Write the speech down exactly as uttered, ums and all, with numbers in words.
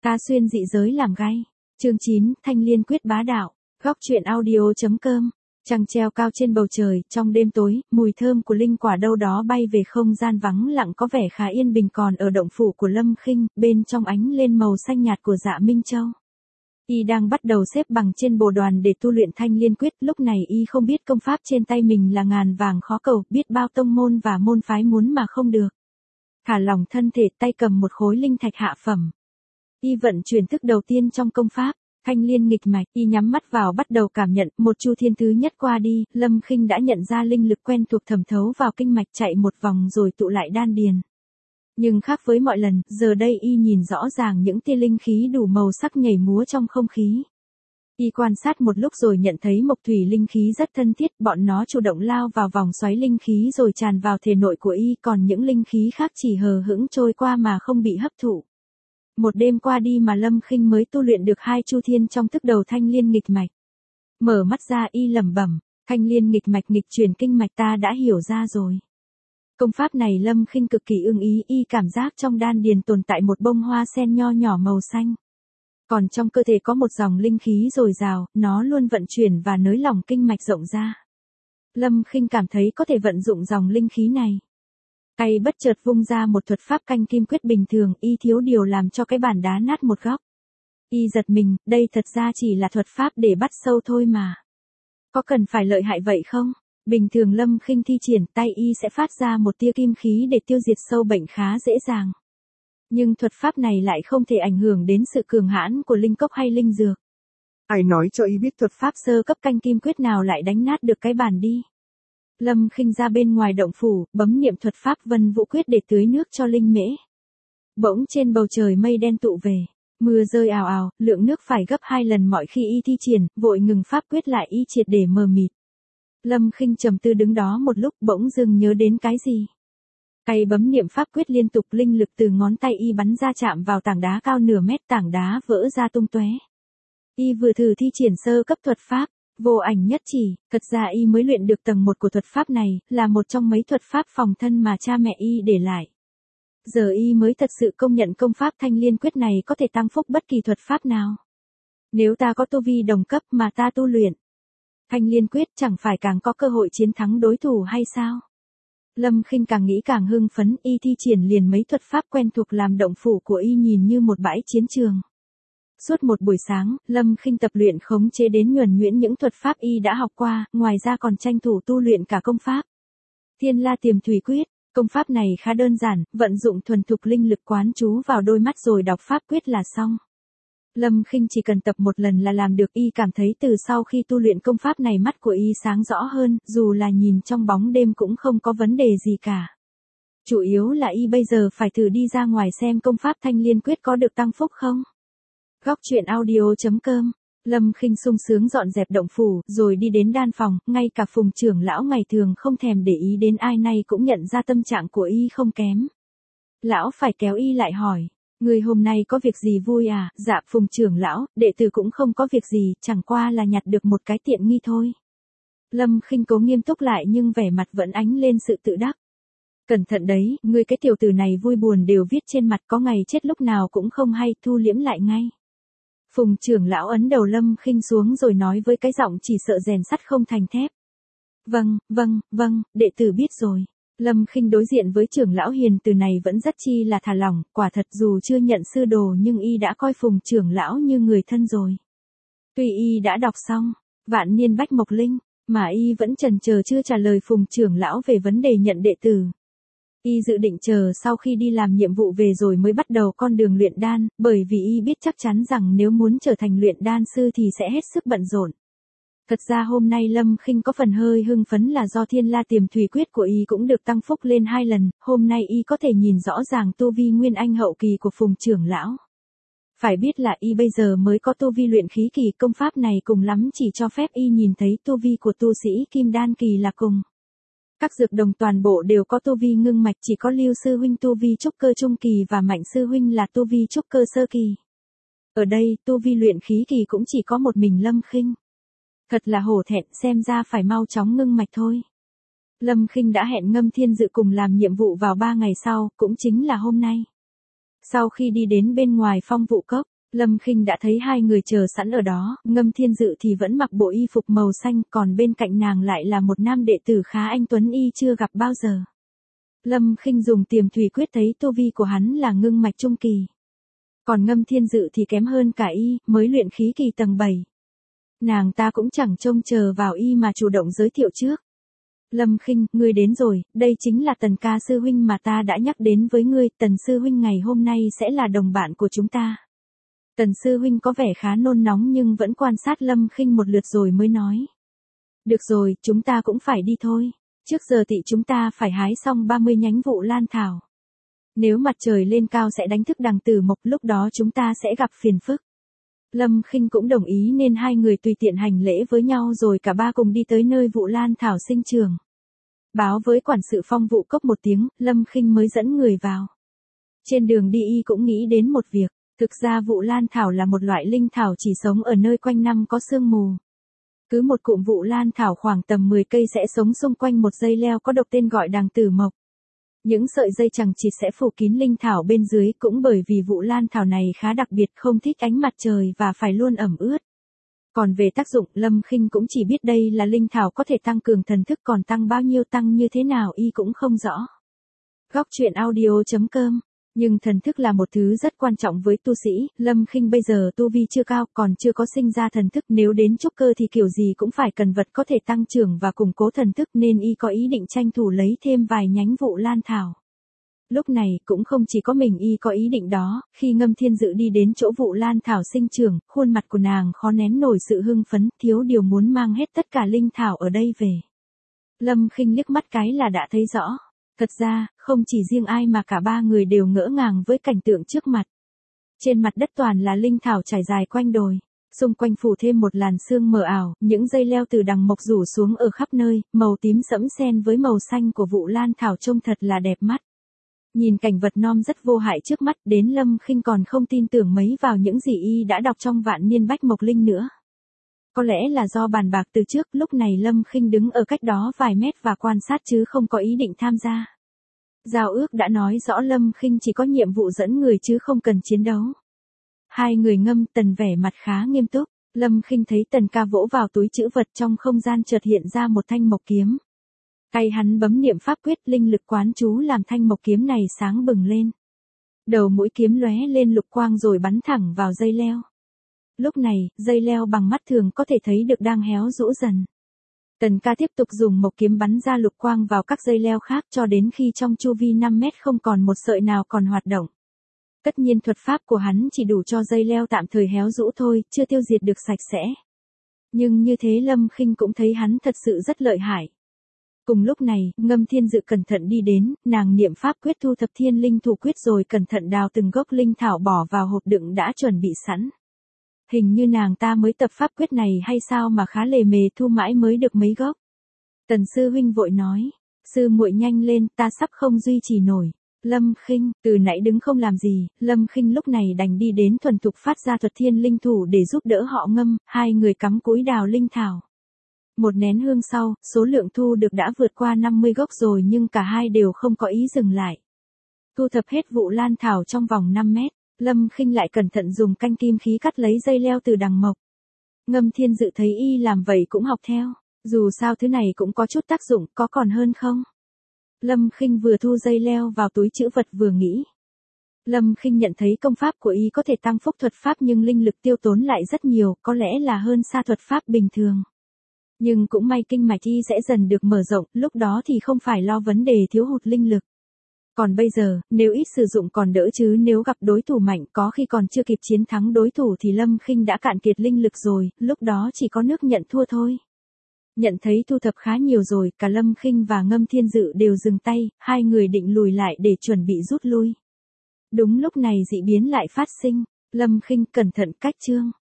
Ta xuyên dị giới làm gay. Chương chín, Thanh Liên quyết bá đạo. Góc truyện audio.com. Trăng treo cao trên bầu trời, trong đêm tối, mùi thơm của linh quả đâu đó bay về không gian vắng lặng có vẻ khá yên bình, còn ở động phủ của Lâm Khinh, bên trong ánh lên màu xanh nhạt của Dạ Minh Châu. Y đang bắt đầu xếp bằng trên bồ đoàn để tu luyện Thanh Liên quyết, lúc này y không biết công pháp trên tay mình là ngàn vàng khó cầu, biết bao tông môn và môn phái muốn mà không được. Thả lỏng thân thể, tay cầm một khối linh thạch hạ phẩm. Y vận chuyển thức đầu tiên trong công pháp, Thanh Liên nghịch mạch, y nhắm mắt vào bắt đầu cảm nhận, một chu thiên thứ nhất qua đi, Lâm Khinh đã nhận ra linh lực quen thuộc thẩm thấu vào kinh mạch chạy một vòng rồi tụ lại đan điền. Nhưng khác với mọi lần, giờ đây y nhìn rõ ràng những tia linh khí đủ màu sắc nhảy múa trong không khí. Y quan sát một lúc rồi nhận thấy mộc thủy linh khí rất thân thiết, bọn nó chủ động lao vào vòng xoáy linh khí rồi tràn vào thể nội của y, còn những linh khí khác chỉ hờ hững trôi qua mà không bị hấp thụ. Một đêm qua đi mà Lâm Khinh mới tu luyện được hai chu thiên trong thức đầu Thanh Liên nghịch mạch. Mở mắt ra y lẩm bẩm, Thanh Liên nghịch mạch nghịch chuyển kinh mạch, ta đã hiểu ra rồi. Công pháp này Lâm Khinh cực kỳ ưng ý, y cảm giác trong đan điền tồn tại một bông hoa sen nho nhỏ màu xanh. Còn trong cơ thể có một dòng linh khí dồi dào, nó luôn vận chuyển và nới lỏng kinh mạch rộng ra. Lâm Khinh cảm thấy có thể vận dụng dòng linh khí này. Tay bất chợt vung ra một thuật pháp canh kim quyết bình thường, y thiếu điều làm cho cái bàn đá nát một góc. Y giật mình, đây thật ra chỉ là thuật pháp để bắt sâu thôi mà. Có cần phải lợi hại vậy không? Bình thường Lâm Khinh thi triển, tay y sẽ phát ra một tia kim khí để tiêu diệt sâu bệnh khá dễ dàng. Nhưng thuật pháp này lại không thể ảnh hưởng đến sự cường hãn của linh cốc hay linh dược. Ai nói cho y biết thuật pháp sơ cấp canh kim quyết nào lại đánh nát được cái bàn đi. Lâm Khinh ra bên ngoài động phủ, bấm niệm thuật pháp Vân Vũ quyết để tưới nước cho linh mễ. Bỗng trên bầu trời mây đen tụ về, mưa rơi ào ào, lượng nước phải gấp hai lần mọi khi y thi triển, vội ngừng pháp quyết lại y triệt để mờ mịt. Lâm Khinh trầm tư đứng đó một lúc, bỗng dưng nhớ đến cái gì. Tay bấm niệm pháp quyết liên tục, linh lực từ ngón tay y bắn ra chạm vào tảng đá cao nửa mét, tảng đá vỡ ra tung tóe. Y vừa thử thi triển sơ cấp thuật pháp, vô ảnh nhất chỉ, thật ra y mới luyện được tầng một của thuật pháp này, là một trong mấy thuật pháp phòng thân mà cha mẹ y để lại. Giờ y mới thật sự công nhận công pháp Thanh Liên quyết này có thể tăng phúc bất kỳ thuật pháp nào. Nếu ta có tu vi đồng cấp mà ta tu luyện Thanh Liên quyết, chẳng phải càng có cơ hội chiến thắng đối thủ hay sao? Lâm Khinh càng nghĩ càng hưng phấn, y thi triển liền mấy thuật pháp quen thuộc làm động phủ của y nhìn như một bãi chiến trường. Suốt một buổi sáng, Lâm Khinh tập luyện khống chế đến nhuần nhuyễn những thuật pháp y đã học qua, ngoài ra còn tranh thủ tu luyện cả công pháp Thiên La Tiềm Thủy Quyết. Công pháp này khá đơn giản, vận dụng thuần thục linh lực quán chú vào đôi mắt rồi đọc pháp quyết là xong. Lâm Khinh chỉ cần tập một lần là làm được, y cảm thấy từ sau khi tu luyện công pháp này mắt của y sáng rõ hơn, dù là nhìn trong bóng đêm cũng không có vấn đề gì cả. Chủ yếu là y bây giờ phải thử đi ra ngoài xem công pháp Thanh Liên quyết có được tăng phúc không. Góc truyện audio.com. Lâm Khinh sung sướng dọn dẹp động phủ, rồi đi đến đan phòng, ngay cả Phùng trưởng lão ngày thường không thèm để ý đến ai nay cũng nhận ra tâm trạng của y không kém. Lão phải kéo y lại hỏi, người hôm nay có việc gì vui à? Dạ Phùng trưởng lão, đệ tử cũng không có việc gì, chẳng qua là nhặt được một cái tiện nghi thôi. Lâm Khinh cố nghiêm túc lại nhưng vẻ mặt vẫn ánh lên sự tự đắc. Cẩn thận đấy, ngươi cái tiểu tử này vui buồn đều viết trên mặt, có ngày chết lúc nào cũng không hay, thu liễm lại ngay. Phùng trưởng lão ấn đầu Lâm Khinh xuống rồi nói với cái giọng chỉ sợ rèn sắt không thành thép. Vâng, vâng, vâng, đệ tử biết rồi. Lâm Khinh đối diện với trưởng lão hiền từ này vẫn rất chi là thả lỏng, quả thật dù chưa nhận sư đồ nhưng y đã coi Phùng trưởng lão như người thân rồi. Tuy y đã đọc xong Vạn Niên Bách Mộc Linh, mà y vẫn chần chờ chưa trả lời Phùng trưởng lão về vấn đề nhận đệ tử. Y dự định chờ sau khi đi làm nhiệm vụ về rồi mới bắt đầu con đường luyện đan, bởi vì y biết chắc chắn rằng nếu muốn trở thành luyện đan sư thì sẽ hết sức bận rộn. Thật ra hôm nay Lâm Khinh có phần hơi hưng phấn là do Thiên La Tiềm Thủy Quyết của y cũng được tăng phúc lên hai lần, hôm nay y có thể nhìn rõ ràng tu vi nguyên anh hậu kỳ của Phùng trưởng lão. Phải biết là y bây giờ mới có tu vi luyện khí kỳ, công pháp này cùng lắm chỉ cho phép y nhìn thấy tu vi của tu sĩ kim đan kỳ là cùng. Các dược đồng toàn bộ đều có tu vi ngưng mạch, chỉ có Lưu sư huynh tu vi trúc cơ trung kỳ và Mạnh sư huynh là tu vi trúc cơ sơ kỳ. Ở đây, tu vi luyện khí kỳ cũng chỉ có một mình Lâm Khinh. Thật là hổ thẹn, xem ra phải mau chóng ngưng mạch thôi. Lâm Khinh đã hẹn Ngâm Thiên Dự cùng làm nhiệm vụ vào ba ngày sau, cũng chính là hôm nay. Sau khi đi đến bên ngoài Phong Vụ Cốc, Lâm Khinh đã thấy hai người chờ sẵn ở đó, Ngâm Thiên Dự thì vẫn mặc bộ y phục màu xanh, còn bên cạnh nàng lại là một nam đệ tử khá anh tuấn y chưa gặp bao giờ. Lâm Khinh dùng tiềm thủy quyết thấy tu vi của hắn là ngưng mạch trung kỳ. Còn Ngâm Thiên Dự thì kém hơn cả y, mới luyện khí kỳ tầng bảy. Nàng ta cũng chẳng trông chờ vào y mà chủ động giới thiệu trước. Lâm Khinh, ngươi đến rồi, đây chính là Tần ca sư huynh mà ta đã nhắc đến với ngươi, Tần sư huynh ngày hôm nay sẽ là đồng bạn của chúng ta. Tần sư huynh có vẻ khá nôn nóng nhưng vẫn quan sát Lâm Khinh một lượt rồi mới nói. Được rồi, chúng ta cũng phải đi thôi. Trước giờ thì chúng ta phải hái xong ba mươi nhánh vụ lan thảo. Nếu mặt trời lên cao sẽ đánh thức đằng Tử Mộc, lúc đó chúng ta sẽ gặp phiền phức. Lâm Khinh cũng đồng ý nên hai người tùy tiện hành lễ với nhau rồi cả ba cùng đi tới nơi vụ lan thảo sinh trường. Báo với quản sự Phong Vụ Cốc một tiếng, Lâm Khinh mới dẫn người vào. Trên đường đi y cũng nghĩ đến một việc. Thực ra vụ lan thảo là một loại linh thảo chỉ sống ở nơi quanh năm có sương mù. Cứ một cụm vụ lan thảo khoảng tầm mười cây sẽ sống xung quanh một dây leo có độc tên gọi đằng Tử Mộc. Những sợi dây chằng chịt sẽ phủ kín linh thảo bên dưới, cũng bởi vì vụ lan thảo này khá đặc biệt, không thích ánh mặt trời và phải luôn ẩm ướt. Còn về tác dụng, Lâm Khinh cũng chỉ biết đây là linh thảo có thể tăng cường thần thức, còn tăng bao nhiêu tăng như thế nào y cũng không rõ. Góc truyện audio chấm com. Nhưng thần thức là một thứ rất quan trọng với tu sĩ, Lâm Khinh bây giờ tu vi chưa cao, còn chưa có sinh ra thần thức, nếu đến trúc cơ thì kiểu gì cũng phải cần vật có thể tăng trưởng và củng cố thần thức, nên y có ý định tranh thủ lấy thêm vài nhánh vụ lan thảo. Lúc này, cũng không chỉ có mình y có ý định đó, khi Ngâm Thiên Dự đi đến chỗ vụ lan thảo sinh trưởng, khuôn mặt của nàng khó nén nổi sự hưng phấn, thiếu điều muốn mang hết tất cả linh thảo ở đây về. Lâm Khinh liếc mắt cái là đã thấy rõ. Thật ra, không chỉ riêng ai mà cả ba người đều ngỡ ngàng với cảnh tượng trước mặt. Trên mặt đất toàn là linh thảo trải dài quanh đồi. Xung quanh phủ thêm một làn sương mờ ảo, những dây leo từ đằng mộc rủ xuống ở khắp nơi, màu tím sẫm xen với màu xanh của vụ lan thảo trông thật là đẹp mắt. Nhìn cảnh vật non rất vô hại trước mắt, đến Lâm Khinh còn không tin tưởng mấy vào những gì y đã đọc trong Vạn Niên Bách Mộc Linh nữa. Có lẽ là do bàn bạc từ trước, lúc này Lâm Khinh đứng ở cách đó vài mét và quan sát chứ không có ý định tham gia. Giao ước đã nói rõ Lâm Khinh chỉ có nhiệm vụ dẫn người chứ không cần chiến đấu. Hai người Ngâm Tần vẻ mặt khá nghiêm túc, Lâm Khinh thấy Tần ca vỗ vào túi trữ vật, trong không gian chợt hiện ra một thanh mộc kiếm. Tay hắn bấm niệm pháp quyết, linh lực quán chú làm thanh mộc kiếm này sáng bừng lên. Đầu mũi kiếm lóe lên lục quang rồi bắn thẳng vào dây leo. Lúc này, dây leo bằng mắt thường có thể thấy được đang héo rũ dần. Tần ca tiếp tục dùng mộc kiếm bắn ra lục quang vào các dây leo khác cho đến khi trong chu vi năm mét không còn một sợi nào còn hoạt động. Tất nhiên thuật pháp của hắn chỉ đủ cho dây leo tạm thời héo rũ thôi, chưa tiêu diệt được sạch sẽ. Nhưng như thế Lâm Khinh cũng thấy hắn thật sự rất lợi hại. Cùng lúc này, Ngâm Thiên Dự cẩn thận đi đến, nàng niệm pháp quyết thu thập thiên linh thủ quyết rồi cẩn thận đào từng gốc linh thảo bỏ vào hộp đựng đã chuẩn bị sẵn. Hình như nàng ta mới tập pháp quyết này hay sao mà khá lề mề, thu mãi mới được mấy gốc. Tần sư huynh vội nói, sư muội nhanh lên, ta sắp không duy trì nổi. Lâm Khinh, từ nãy đứng không làm gì, Lâm Khinh lúc này đành đi đến thuần thục phát ra thuật thiên linh thủ để giúp đỡ họ Ngâm, hai người cắm cúi đào linh thảo. Một nén hương sau, số lượng thu được đã vượt qua năm mươi gốc rồi nhưng cả hai đều không có ý dừng lại. Thu thập hết vụ lan thảo trong vòng năm mét, Lâm Khinh lại cẩn thận dùng canh kim khí cắt lấy dây leo từ đằng mộc. Ngâm Thiên Dự thấy y làm vậy cũng học theo, dù sao thứ này cũng có chút tác dụng, có còn hơn không? Lâm Khinh vừa thu dây leo vào túi trữ vật vừa nghĩ. Lâm Khinh nhận thấy công pháp của y có thể tăng phúc thuật pháp nhưng linh lực tiêu tốn lại rất nhiều, có lẽ là hơn xa thuật pháp bình thường. Nhưng cũng may kinh mạch y sẽ dần được mở rộng, lúc đó thì không phải lo vấn đề thiếu hụt linh lực. Còn bây giờ, nếu ít sử dụng còn đỡ chứ nếu gặp đối thủ mạnh có khi còn chưa kịp chiến thắng đối thủ thì Lâm Khinh đã cạn kiệt linh lực rồi, lúc đó chỉ có nước nhận thua thôi. Nhận thấy thu thập khá nhiều rồi, cả Lâm Khinh và Ngâm Thiên Dự đều dừng tay, hai người định lùi lại để chuẩn bị rút lui. Đúng lúc này dị biến lại phát sinh, Lâm Khinh cẩn thận cách chương.